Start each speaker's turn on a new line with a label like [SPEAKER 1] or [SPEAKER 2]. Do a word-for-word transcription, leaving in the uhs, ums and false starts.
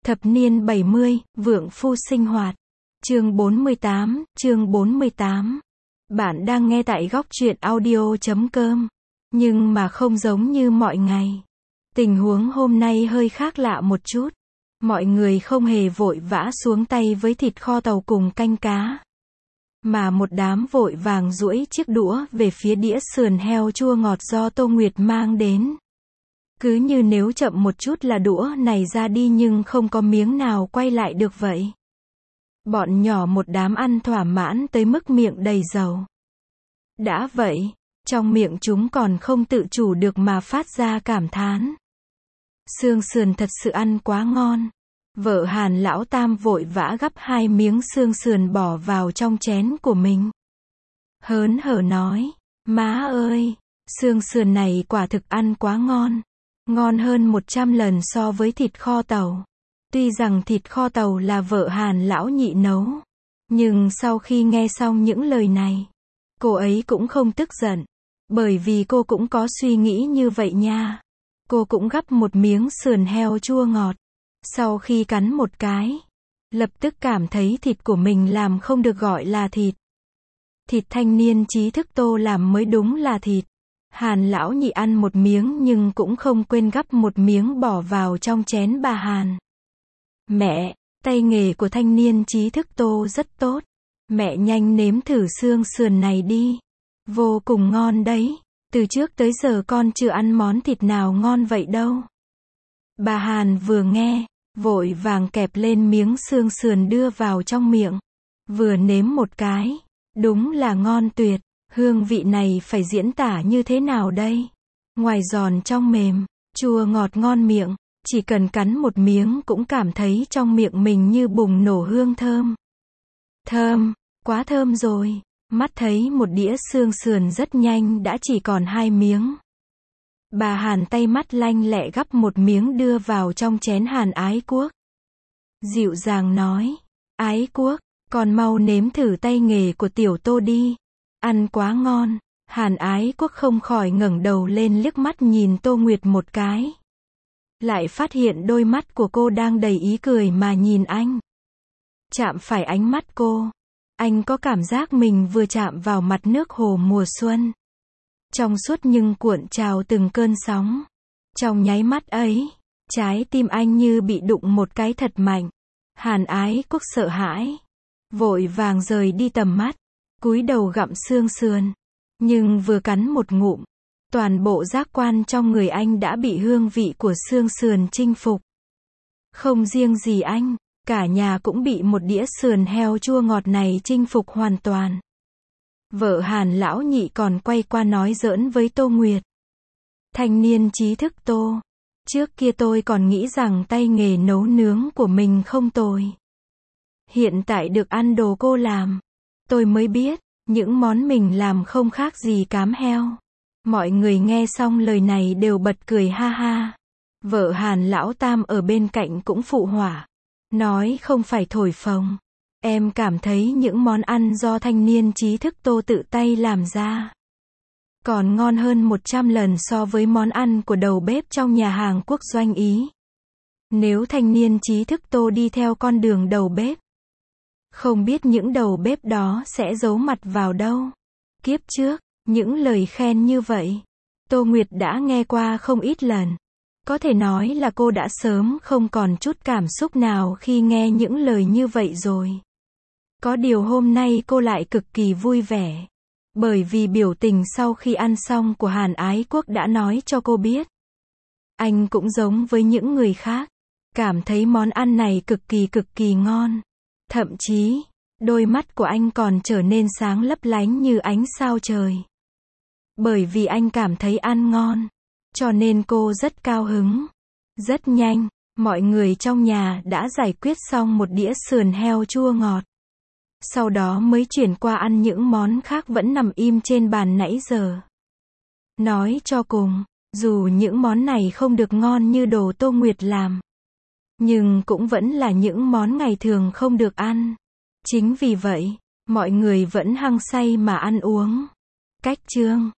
[SPEAKER 1] Thập niên bảy mươi, vượng phu sinh hoạt. Chương bốn mươi tám, chương bốn mươi tám. Bạn đang nghe tại góc truyện audio chấm com. Nhưng mà không giống như mọi ngày. Tình huống hôm nay hơi khác lạ một chút. Mọi người không hề vội vã xuống tay với thịt kho tàu cùng canh cá. Mà một đám vội vàng duỗi chiếc đũa về phía đĩa sườn heo chua ngọt do Tô Nguyệt mang đến. Cứ như nếu chậm một chút là đũa này ra đi nhưng không có miếng nào quay lại được vậy. Bọn nhỏ một đám ăn thỏa mãn tới mức miệng đầy dầu. Đã vậy, trong miệng chúng còn không tự chủ được mà phát ra cảm thán. Xương sườn thật sự ăn quá ngon. Vợ Hàn lão tam vội vã gắp hai miếng xương sườn bỏ vào trong chén của mình. Hớn hở nói, má ơi, xương sườn này quả thực ăn quá ngon. Ngon hơn một trăm lần so với thịt kho tàu. Tuy rằng thịt kho tàu là vợ Hàn lão nhị nấu. Nhưng sau khi nghe xong những lời này, cô ấy cũng không tức giận. Bởi vì cô cũng có suy nghĩ như vậy nha. Cô cũng gắp một miếng sườn heo chua ngọt. Sau khi cắn một cái, lập tức cảm thấy thịt của mình làm không được gọi là thịt. Thịt thanh niên trí thức Tô làm mới đúng là thịt. Hàn lão nhị ăn một miếng nhưng cũng không quên gắp một miếng bỏ vào trong chén bà Hàn. Mẹ, tay nghề của thanh niên trí thức Tô rất tốt. Mẹ nhanh nếm thử xương sườn này đi. Vô cùng ngon đấy. Từ trước tới giờ con chưa ăn món thịt nào ngon vậy đâu. Bà Hàn vừa nghe, vội vàng kẹp lên miếng xương sườn đưa vào trong miệng. Vừa nếm một cái. Đúng là ngon tuyệt. Hương vị này phải diễn tả như thế nào đây? Ngoài giòn trong mềm, chua ngọt ngon miệng, chỉ cần cắn một miếng cũng cảm thấy trong miệng mình như bùng nổ hương thơm. Thơm, quá thơm rồi. Mắt thấy một đĩa xương sườn rất nhanh đã chỉ còn hai miếng. Bà Hàn tay mắt lanh lẹ gắp một miếng đưa vào trong chén Hàn Ái Quốc. Dịu dàng nói, Ái Quốc, con mau nếm thử tay nghề của tiểu Tô đi. Ăn quá ngon. Hàn Ái Quốc không khỏi ngẩng đầu lên liếc mắt nhìn Tô Nguyệt một cái. Lại phát hiện đôi mắt của cô đang đầy ý cười mà nhìn anh. Chạm phải ánh mắt cô. Anh có cảm giác mình vừa chạm vào mặt nước hồ mùa xuân. Trong suốt nhưng cuộn trào từng cơn sóng. Trong nháy mắt ấy, trái tim anh như bị đụng một cái thật mạnh. Hàn Ái Quốc sợ hãi. Vội vàng rời đi tầm mắt. Cúi đầu gặm xương sườn. Nhưng vừa cắn một ngụm, toàn bộ giác quan trong người anh đã bị hương vị của xương sườn chinh phục. Không riêng gì anh, cả nhà cũng bị một đĩa sườn heo chua ngọt này chinh phục hoàn toàn. Vợ Hàn lão nhị còn quay qua nói giỡn với Tô Nguyệt. Thanh niên trí thức Tô, trước kia tôi còn nghĩ rằng tay nghề nấu nướng của mình không tồi. Hiện tại được ăn đồ cô làm, tôi mới biết, những món mình làm không khác gì cám heo. Mọi người nghe xong lời này đều bật cười ha ha. Vợ Hàn lão tam ở bên cạnh cũng phụ họa. Nói không phải thổi phồng. Em cảm thấy những món ăn do thanh niên trí thức Tô tự tay làm ra còn ngon hơn một trăm lần so với món ăn của đầu bếp trong nhà hàng quốc doanh Ý. Nếu thanh niên trí thức Tô đi theo con đường đầu bếp, không biết những đầu bếp đó sẽ giấu mặt vào đâu. Kiếp trước, những lời khen như vậy, Tô Nguyệt đã nghe qua không ít lần. Có thể nói là cô đã sớm không còn chút cảm xúc nào khi nghe những lời như vậy rồi. Có điều hôm nay cô lại cực kỳ vui vẻ. Bởi vì biểu tình sau khi ăn xong của Hàn Ái Quốc đã nói cho cô biết. Anh cũng giống với những người khác. Cảm thấy món ăn này cực kỳ cực kỳ ngon. Thậm chí, đôi mắt của anh còn trở nên sáng lấp lánh như ánh sao trời. Bởi vì anh cảm thấy ăn ngon. Cho nên cô rất cao hứng. Rất nhanh, mọi người trong nhà đã giải quyết xong một đĩa sườn heo chua ngọt. Sau đó mới chuyển qua ăn những món khác vẫn nằm im trên bàn nãy giờ. Nói cho cùng, dù những món này không được ngon như đồ Tô Nguyệt làm, nhưng cũng vẫn là những món ngày thường không được ăn. Chính vì vậy, mọi người vẫn hăng say mà ăn uống. Cách chương